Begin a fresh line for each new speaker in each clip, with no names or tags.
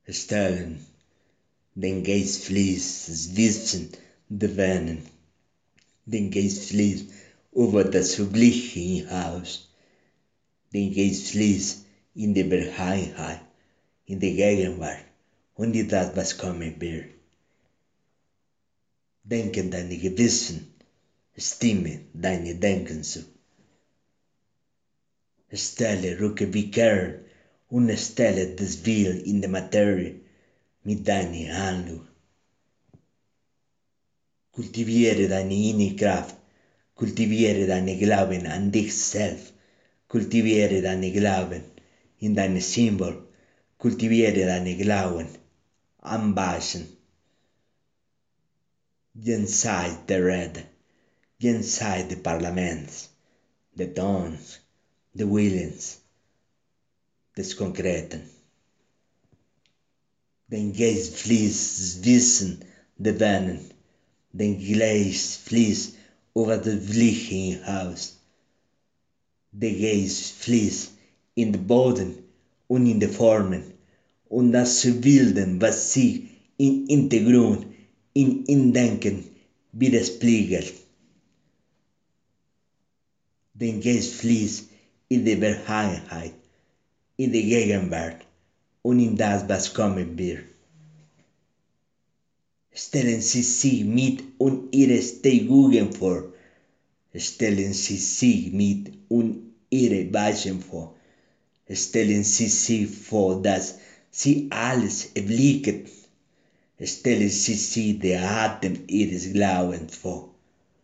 Stellen, den Geist fließt, das Wissen, der Wennen, den Geist fließt über das Vergleichen hinaus, den Geist fließt in die Vergangenheit, in die Gegenwart und in das, was kommen wird. Denken deine Gewissen, stimme deine Denken zu. Stelle Rückkehr und stelle das Will in der Materie mit deiner Handlung. Kultiviere deine innere Kraft, kultiviere deine Glauben an dich selbst, kultiviere deine Glauben in deine Symbol, kultiviere deine Glauben am Basen, jenseits der Rede, jenseits des Parlaments, des Tons, des Willens, des Konkreten. Den Geist fließt das Wissen der Wennen, den Geist fließt über das Blichen hinaus. Der Geist fließt in den Boden und in die Formen und das zu bilden, was sich im Hintergrund, im Denken widerspiegelt. Der Geist fließt in die Vergangenheit, in die Gegenwart und in das, was kommen wird. Stellen Sie sich mit und Ihre Steigung vor. Stellen Sie sich mit und Ihre Weichen vor. Stellen Sie sich vor, dass Sie alles erblicken. Stellen Sie sich den Atem Ihres Glaubens vor.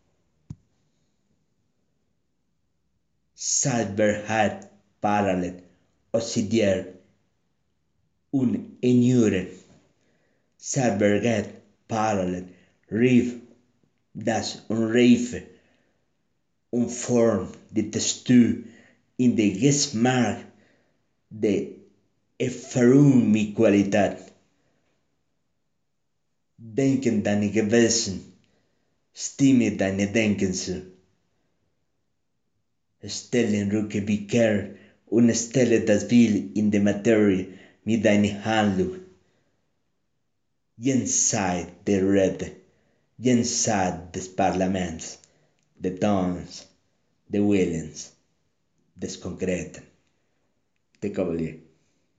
Selbstwahrheit parallel ossidieren und erneuern. Selbstwahrheit parallel rief das Unreife und Form die Textur in den Geschmack der Erfahrung mit Qualität. Denken deine Gewissen, stimme deine Denken zu. Stelle Rückkehr und stelle das Will in der Materie mit deiner Handlung. Jenseits der Rede, jenseits des Parlaments, des Tons, des Willens, des Konkreten. Der Kavalier.